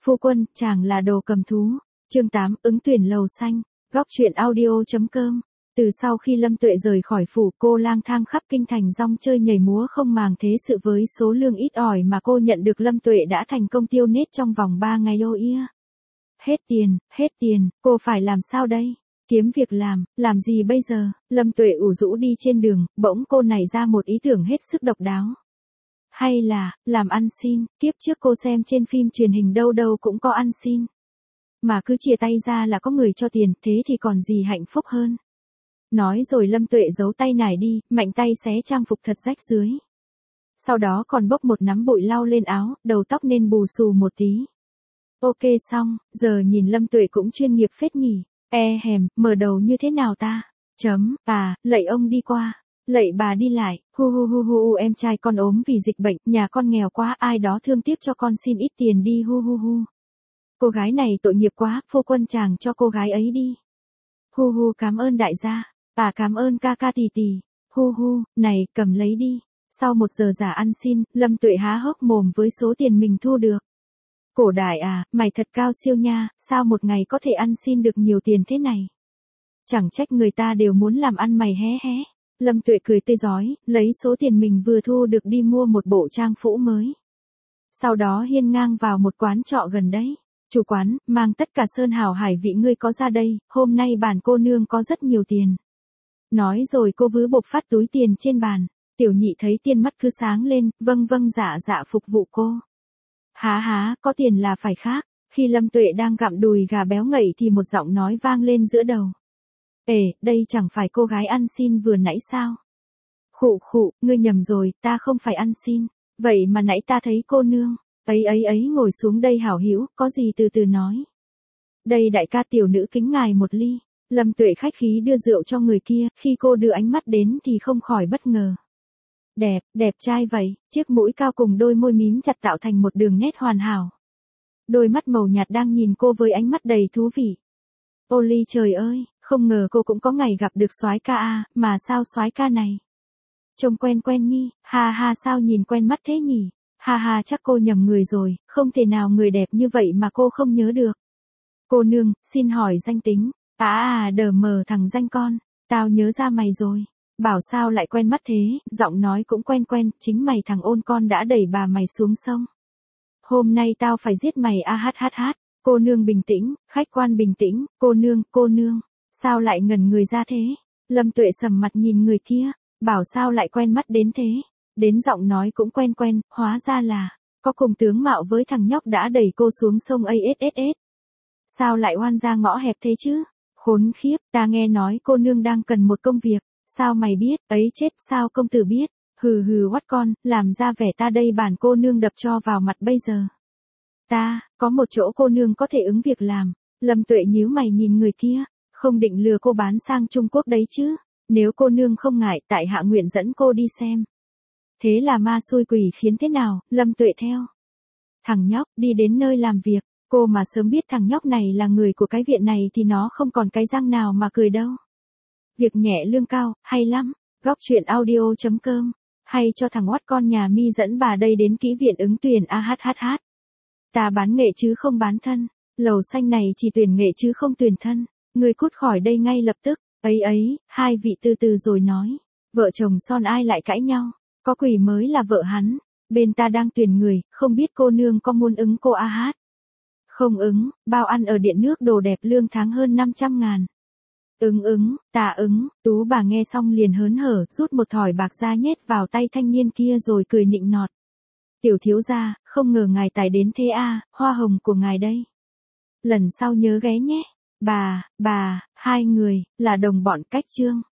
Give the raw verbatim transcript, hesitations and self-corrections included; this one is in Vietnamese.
Phu quân, chàng là đồ cầm thú. Chương tám, ứng tuyển lầu xanh. Góc truyện audio.com. Từ sau khi Lâm Tuệ rời khỏi phủ, cô lang thang khắp kinh thành rong chơi nhảy múa không màng thế sự với số lương ít ỏi mà cô nhận được. Lâm Tuệ đã thành công tiêu nết trong vòng ba ngày ô ia. Hết tiền, hết tiền, cô phải làm sao đây? Kiếm việc làm, làm gì bây giờ? Lâm Tuệ ủ rũ đi trên đường, bỗng cô nảy ra một ý tưởng hết sức độc đáo. Hay là, làm ăn xin, kiếp trước cô xem trên phim truyền hình đâu đâu cũng có ăn xin. Mà cứ chia tay ra là có người cho tiền, thế thì còn gì hạnh phúc hơn. Nói rồi Lâm Tuệ giấu tay nải đi, mạnh tay xé trang phục thật rách dưới. Sau đó còn bốc một nắm bụi lau lên áo, đầu tóc nên bù xù một tí. Ok xong, giờ nhìn Lâm Tuệ cũng chuyên nghiệp phết nhỉ. E hèm, mở đầu như thế nào ta? Chấm, à, lạy ông đi qua. Lạy bà đi lại, hu hu hu hu em trai con ốm vì dịch bệnh, nhà con nghèo quá, ai đó thương tiếc cho con xin ít tiền đi hu hu hu. Cô gái này tội nghiệp quá, phu quân chàng cho cô gái ấy đi. Hu hu cảm ơn đại gia, à cảm ơn ca ca tỷ tỷ, hu hu, này cầm lấy đi. Sau một giờ giả ăn xin, Lâm Tuệ há hốc mồm với số tiền mình thu được. Cổ đại à, mày thật cao siêu nha, sao một ngày có thể ăn xin được nhiều tiền thế này? Chẳng trách người ta đều muốn làm ăn mày hé hé. Lâm Tuệ cười tươi rói, lấy số tiền mình vừa thu được đi mua một bộ trang phũ mới. Sau đó hiên ngang vào một quán trọ gần đấy. Chủ quán, mang tất cả sơn hào hải vị ngươi có ra đây, hôm nay bản cô nương có rất nhiều tiền. Nói rồi cô vứ bộc phát túi tiền trên bàn. Tiểu nhị thấy tiền mắt cứ sáng lên, vâng vâng dạ dạ phục vụ cô. Há há, có tiền là phải khác. Khi Lâm Tuệ đang gặm đùi gà béo ngậy thì một giọng nói vang lên giữa đầu. Ê, đây chẳng phải cô gái ăn xin vừa nãy sao? Khụ khụ, ngươi nhầm rồi, ta không phải ăn xin. Vậy mà nãy ta thấy cô nương. Ấy ấy ấy ngồi xuống đây hảo hữu, có gì từ từ nói. Đây đại ca tiểu nữ kính ngài một ly. Lâm Tuệ khách khí đưa rượu cho người kia, khi cô đưa ánh mắt đến thì không khỏi bất ngờ. Đẹp, đẹp trai vậy, chiếc mũi cao cùng đôi môi mím chặt tạo thành một đường nét hoàn hảo. Đôi mắt màu nhạt đang nhìn cô với ánh mắt đầy thú vị. Ô ly trời ơi, không ngờ cô cũng có ngày gặp được soái ca a, mà sao soái ca này? Trông quen quen nhi, ha ha sao nhìn quen mắt thế nhỉ? Ha ha chắc cô nhầm người rồi, không thể nào người đẹp như vậy mà cô không nhớ được. Cô nương, xin hỏi danh tính. À à đờ mờ thằng danh con, tao nhớ ra mày rồi. Bảo sao lại quen mắt thế, giọng nói cũng quen quen, chính mày thằng ôn con đã đẩy bà mày xuống sông. Hôm nay tao phải giết mày a hát hát hát. Cô nương bình tĩnh, khách quan bình tĩnh, cô nương, cô nương. Sao lại ngẩn người ra thế? Lâm Tuệ sầm mặt nhìn người kia, bảo sao lại quen mắt đến thế. Đến giọng nói cũng quen quen, hóa ra là, có cùng tướng mạo với thằng nhóc đã đẩy cô xuống sông a ét ét ét. Sao lại oan ra ngõ hẹp thế chứ? Khốn khiếp, ta nghe nói cô nương đang cần một công việc. Sao mày biết, ấy chết sao công tử biết, hừ hừ oắt con, làm ra vẻ ta đây bản cô nương đập cho vào mặt bây giờ. Ta, có một chỗ cô nương có thể ứng việc làm. Lâm Tuệ nhíu mày nhìn người kia, không định lừa cô bán sang Trung Quốc đấy chứ, nếu cô nương không ngại tại hạ nguyện dẫn cô đi xem. Thế là ma xui quỷ khiến thế nào, Lâm Tuệ theo. Thằng nhóc đi đến nơi làm việc, cô mà sớm biết thằng nhóc này là người của cái viện này thì nó không còn cái răng nào mà cười đâu. Việc nhẹ lương cao, hay lắm. Góc truyện audio.com. Hay cho thằng oắt con nhà mi dẫn bà đây đến kỹ viện ứng tuyển a hát hát hát. Ta bán nghệ chứ không bán thân. Lầu xanh này chỉ tuyển nghệ chứ không tuyển thân. Người cút khỏi đây ngay lập tức. Ấy ấy, hai vị từ từ rồi nói. Vợ chồng son ai lại cãi nhau. Có quỷ mới là vợ hắn. Bên ta đang tuyển người, không biết cô nương có muốn ứng cô a hát. Không ứng, bao ăn ở điện nước đồ đẹp lương tháng hơn năm trăm ngàn. Ứng ứng, ta ứng, tú bà nghe xong liền hớn hở, rút một thỏi bạc ra nhét vào tay thanh niên kia rồi cười nịnh nọt. Tiểu thiếu gia, không ngờ ngài tài đến thế a, hoa hồng của ngài đây. Lần sau nhớ ghé nhé. Bà, bà, hai người, là đồng bọn cách chương.